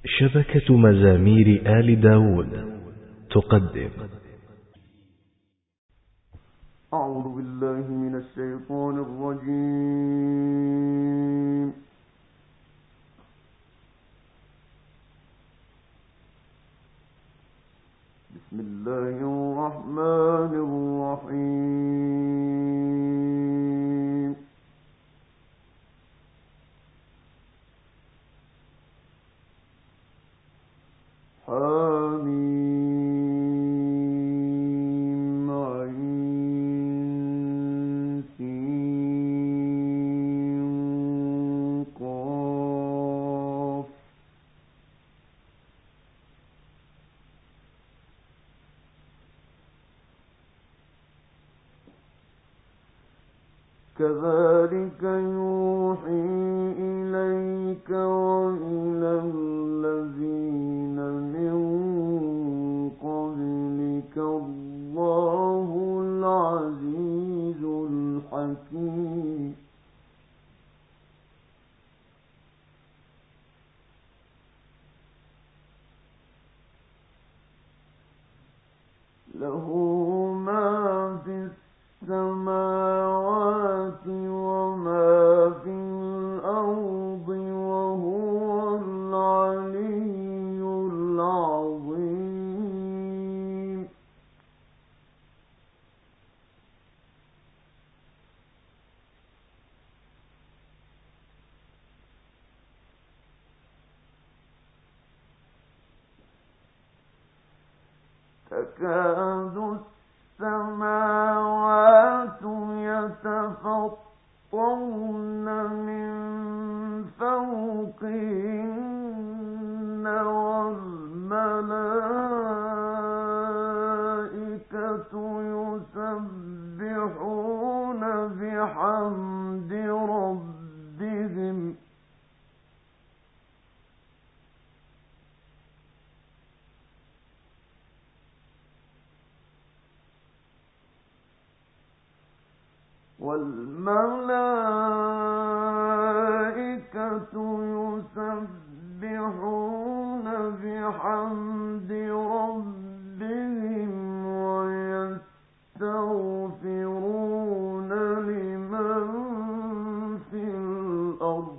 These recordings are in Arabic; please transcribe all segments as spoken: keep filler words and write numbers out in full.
شبكة مزامير آل داود تقدم. أعوذ بالله من الشيطان الرجيم. بسم الله الرحمن الرحيم. حميم عين سين قاف. كذلك يوحي إليك وإلى الذين من قبلك الله العزيز الحكيم. له ما في السماوات وما في الأرض وهو العلي العظيم. تكاد السماوات يتفطرن من فوقهن والملائكة يسبحون بحمد ربهم والملائكة يسبحون بحمد ربهم ويستغفرون لمن في الأرض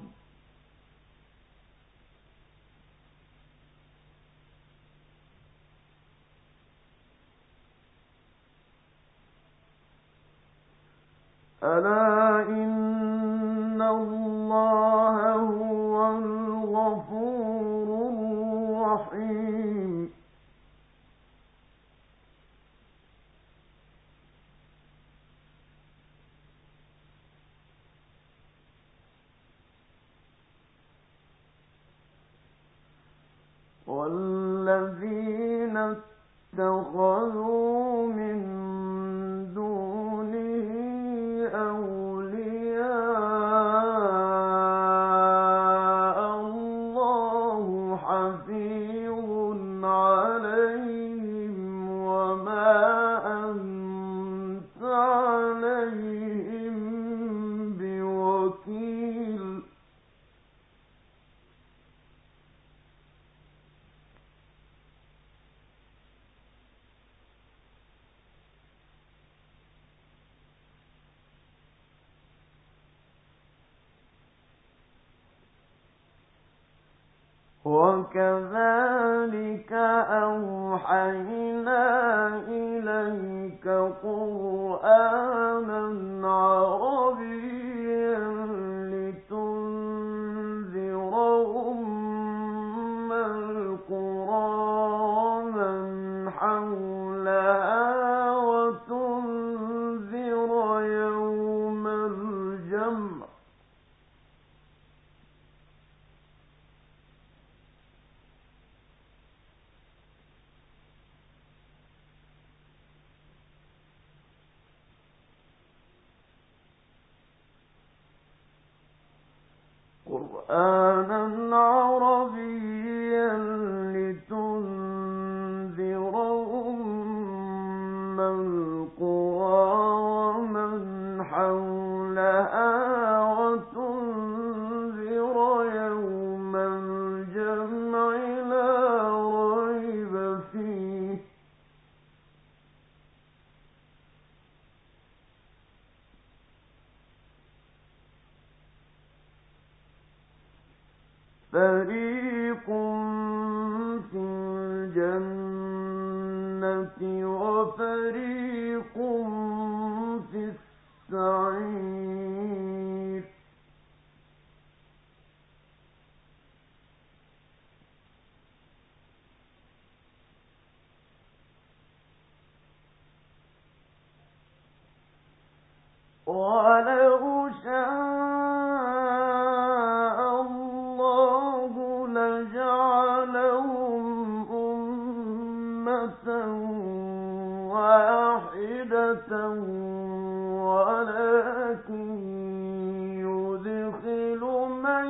ألا إن الله هو الغفور الرحيم. والذين اتخذوا من دونه أولياء الله حفيظ عليهم وما أنت عليهم بوكيل. وكذلك أوحينا إليك قرآنا عربيا لتنذر أم القرى ومن حولها وتنذر يوم الجمع قرآنا عربيا لتنذر أم القرى ومن حولها وتنذر يوم الجمع ولو شاء الله لجعلهم أمة واحدة ولكن يدخل من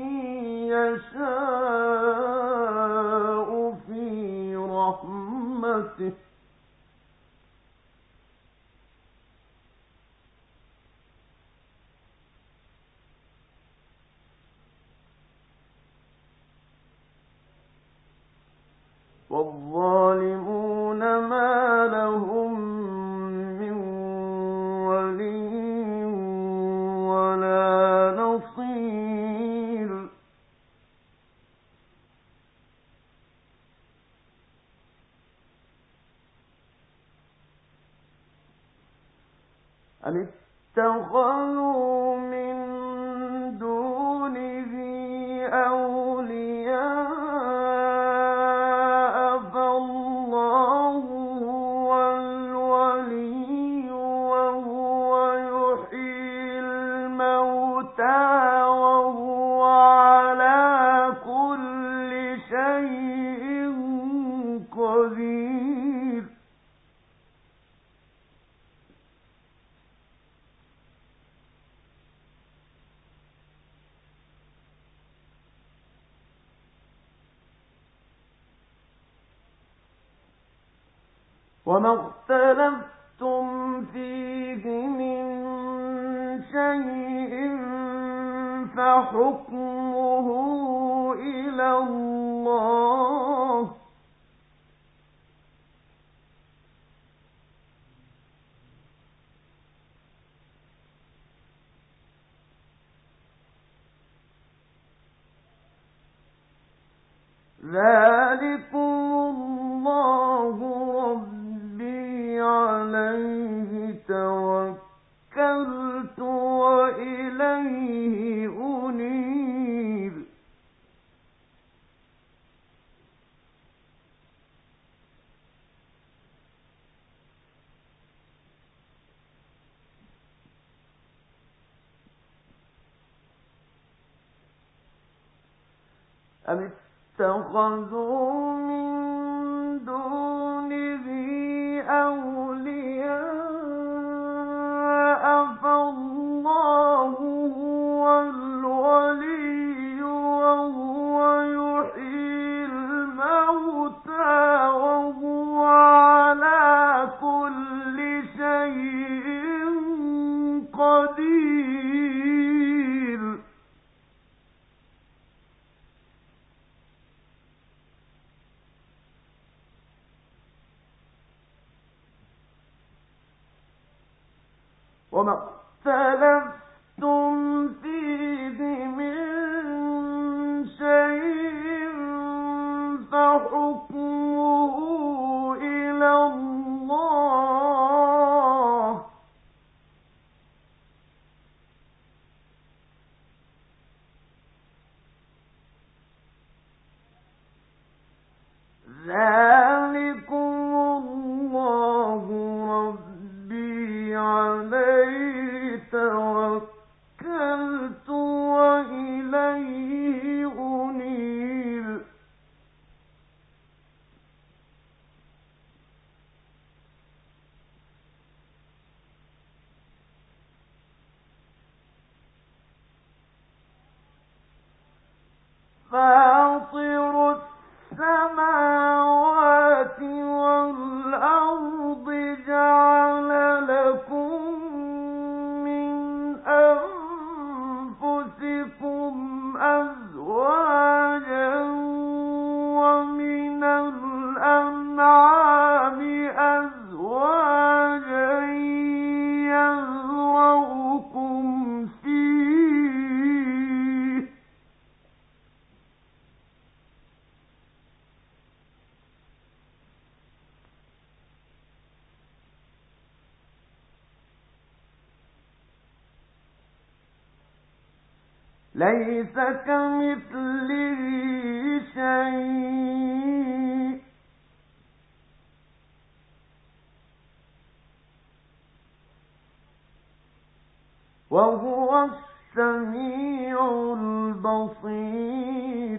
يشاء في رحمته والظالمون ما لهم من ولي ولا نصير أم اتخذوا من دونه أولياء وما اختلفتم فيه من شيء فحكمه إلى الله ذلكم الله ربي عليه توكلت وإليه أنيب أم اتخذوا من دونه أولياء فالله هو الولي وهو يحيي الموتى وهو على كل شيء قدير وما اختلفتم فيه من شيء فحكمه إلى الله ذلكم الله ربي عليه توكلت وإليه أنيب فاطر السماوات والأرض جعل لكم من أنفسكم أزواجا ومن الأنعام أزواجا يذرؤكم فيه ليس كمثله شيء وهو السميع البصير.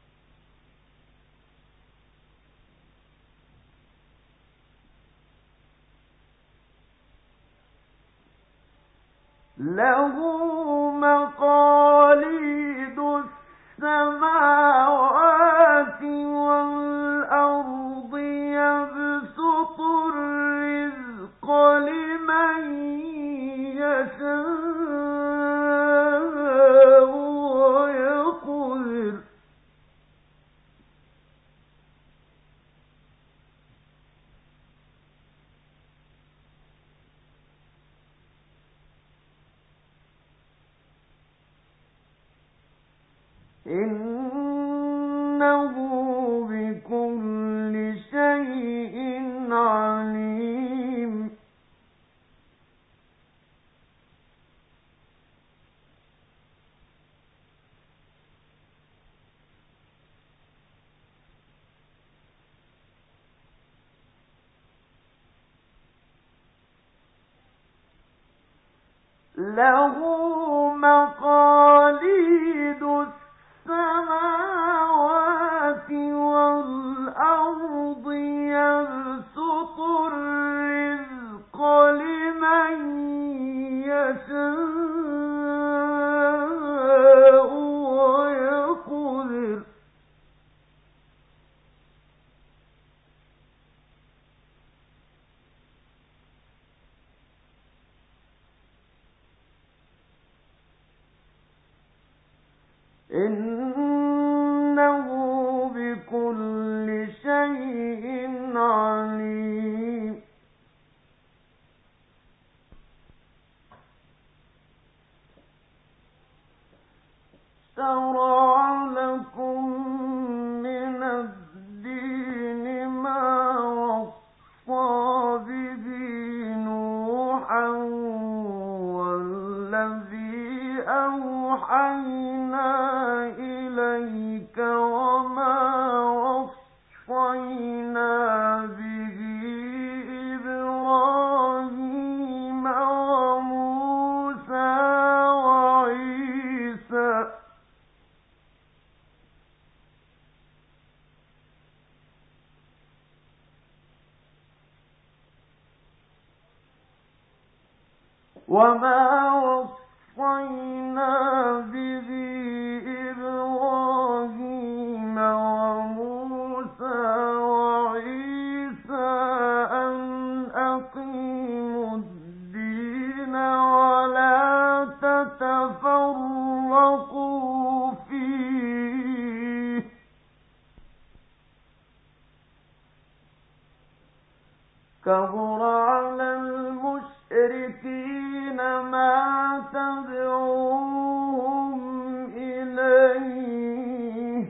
له مقاليد السماوات والأرض يبسط الرزق لمن يشاء ويقدر إنه بكل شيء عليم. له مقاليد السماوات والأرض يبسط الرزق لمن يشاء ويقدر إنه بكل شيء عليم. شرع لكم من الدين ما وصى به نوحا والذي أوحينا إليك وما وصينا به إبراهيم وموسى وعيسى وما وصينا به إبراهيم وموسى وعيسى أن أقيموا الدين ولا تتفرقوا فيه كبر على المشركين ما تدعوهم إليه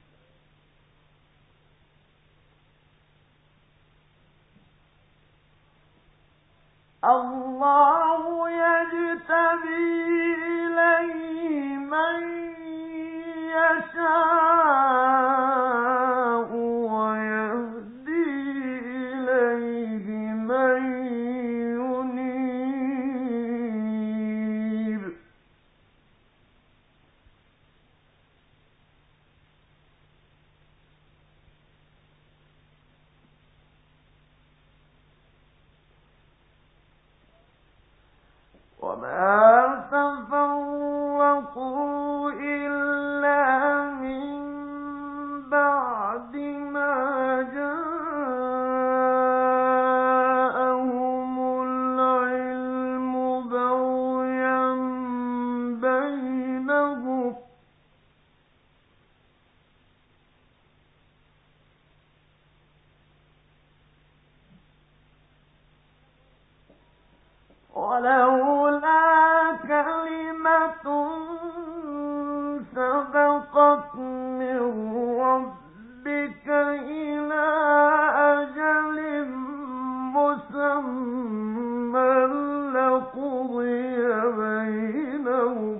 الله يجتبي إليه من يشاء ويهدي إليه من ينيب وما تفرقوا إلا من بعد ما جاءهم العلم بغيا بينهم ولولا كلمة سبقت من ربك إلى أجل مسمى لقضي بينهم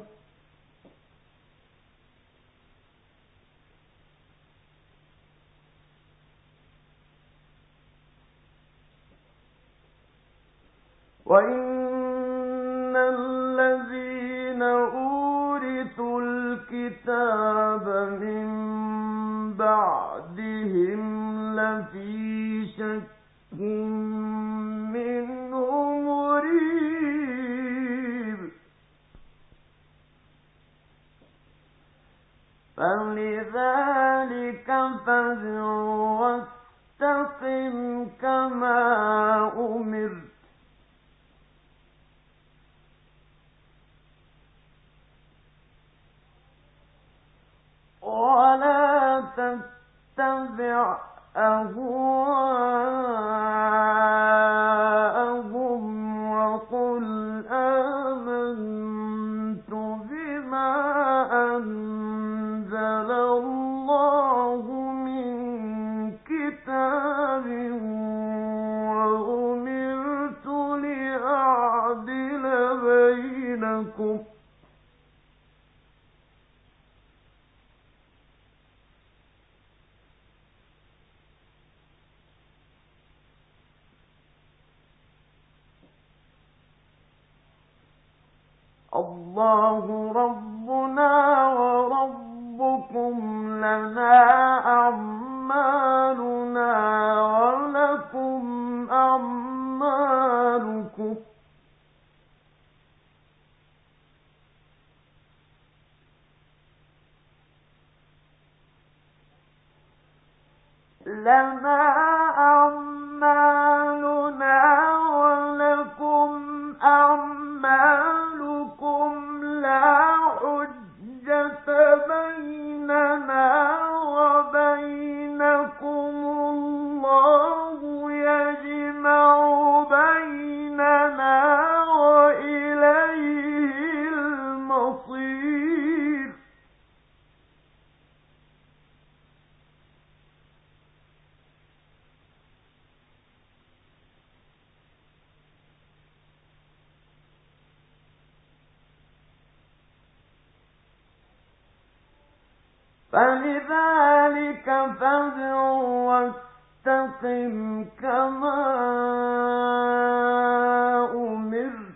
وإن الذين الكتاب من بعدهم لفي شك منه مريب فلذلك فادع واستقم كما أمرت ولا تتبع أهواءهم وقل آمنت بما أنزل الله من كتاب وأمرت لأعدل بينكم الله ربنا وربكم لنا أعمالنا ولكم أعمالكم لنا أعمالنا ولكم أعمالكم لا حجة بيننا وبينكم الله يجمع بيننا وإليه المصير فلذلك فادع واستقم كما أمرت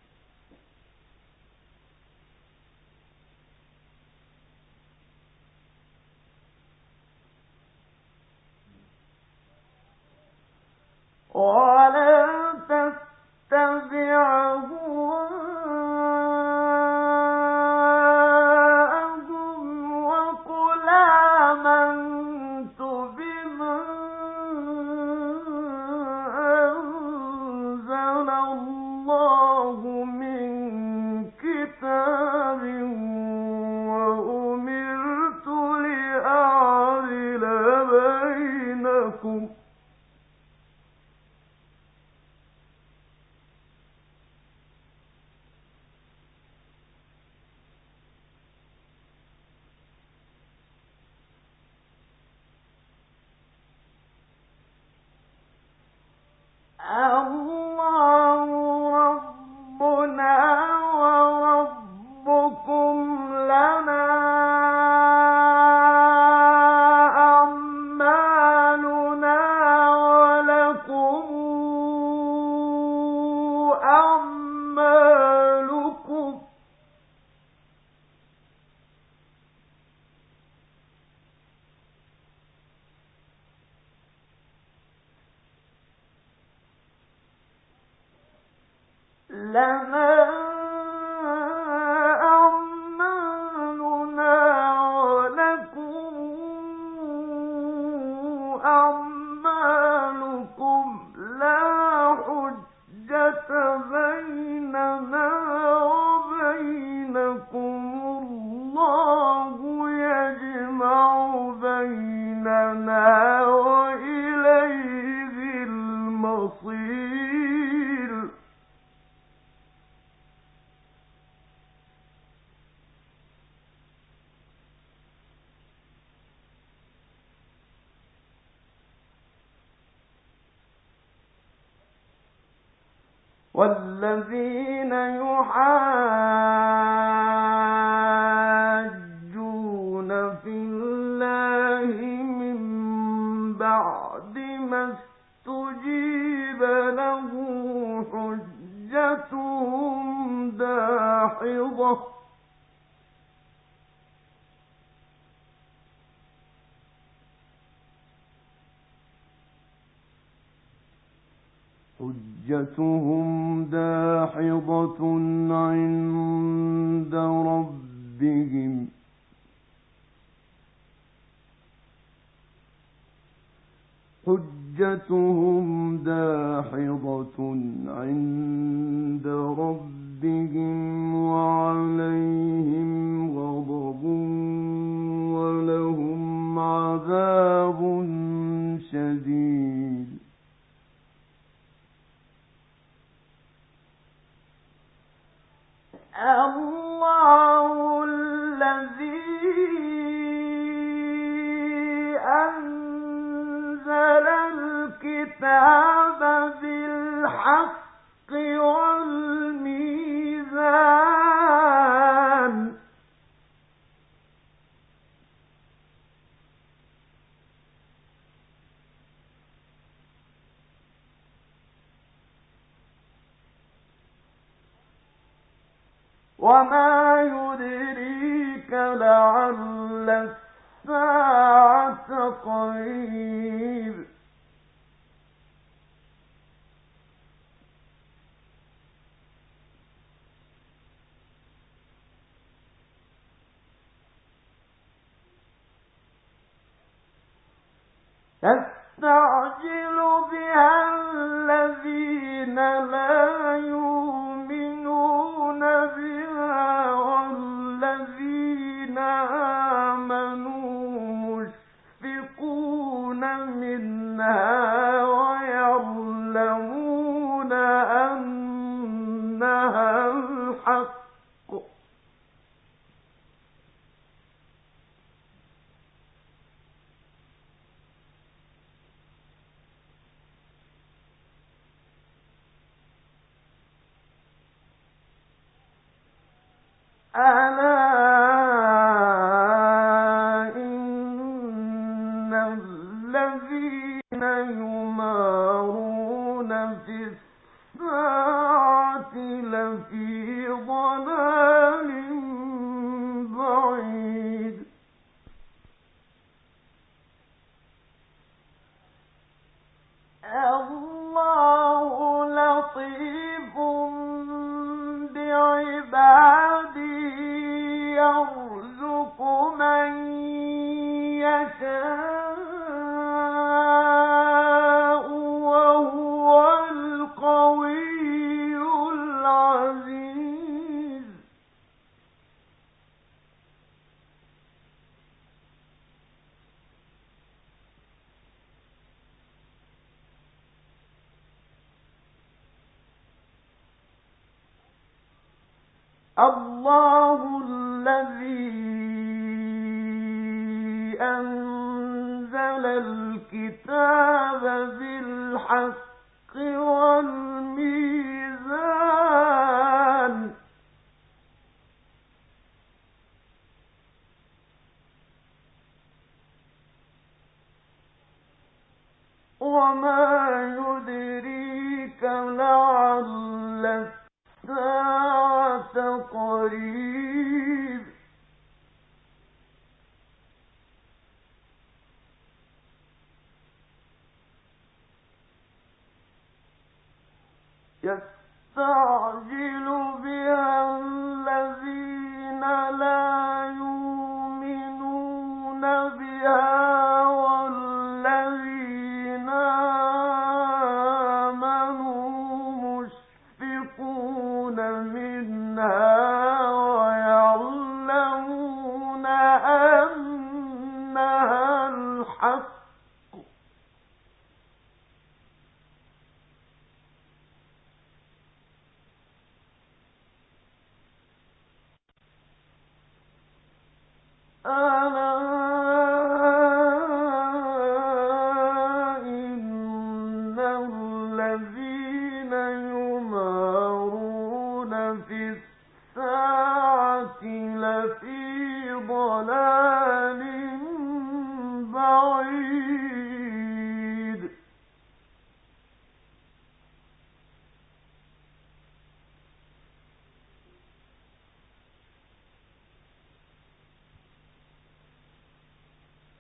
ولا تتبع أهواءهم وقل آمنت بما أنزل الله من كتاب وأمرت لأعدل بينكم الله ربنا وربكم لنا أعمالنا ولكم أعمالكم لنا أعمالنا ولكم أعمالكم لا حجة بيننا وبينكم الله يجمع بيننا وإليه المصير والذين يحاجون في الله من بعد ما استجيب له حجتهم داحضة حجتهم داحضة عند ربهم حجتهم داحضة عند ربهم وعليهم غضب ولهم عذاب شديد. الله الذي أنزل الكتاب بالحق والميزان وما يدريك لعل الساعة قريب. يستعجل بها الذين لا يؤمنون بها والذين آمنوا مشفقون منها ويعلمون أنها الحق. ألا إن الذين يمارون في الساعة لفي ضلال بعيد. الله لطيف بعباده يرزق من يشاء وهو القوي العزيز. الله الذي أنزل الكتاب بالحق والميزان وما يدريك لعل الساعة قريب. يستعجل بها الذين لا يؤمنون بها والذين آمنوا مشفقون منها ويعلمون أنها الحق. ألا إن الذين يمارون في الساعة لفي ضلال بعيد.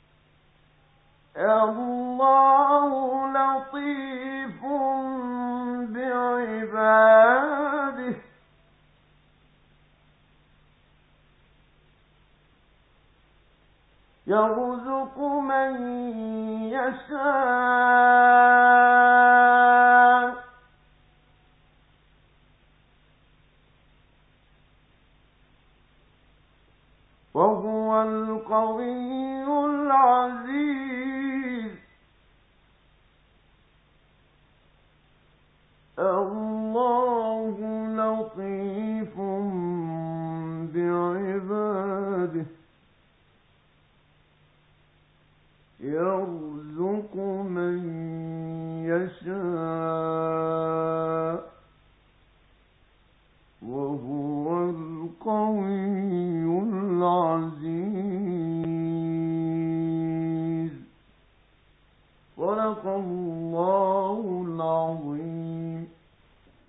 الله لطيف يرزق من يشاء وهو القوي العزيز